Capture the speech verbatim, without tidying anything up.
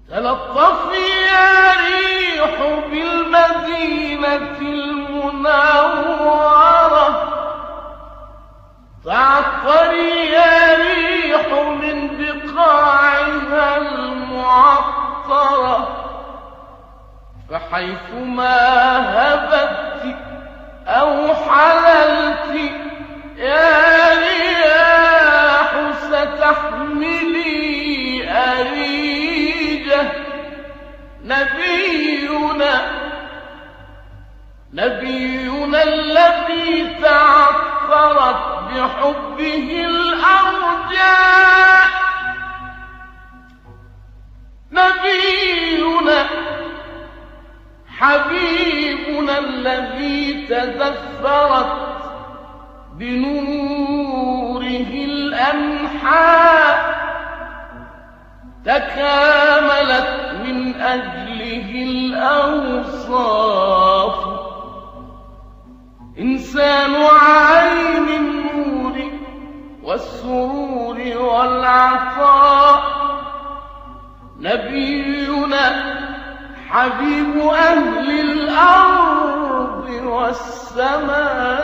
تلطفي يا ريح بالمدينة المنورة، تعطري يا ريح من بقاعها المعطرة، فحيثما هبت أو حللت يا رياح ستحملي أريجة. نبينا نبينا الذي تعثرت بحبه الأرجاء، نبينا حبيبنا الذي تدثرت بنوره الأنحاء، تكاملت من أجله الأوصاف، إنسان عين النور والسرور والعطاء، نبينا حبيب أهل الأرض والسماء.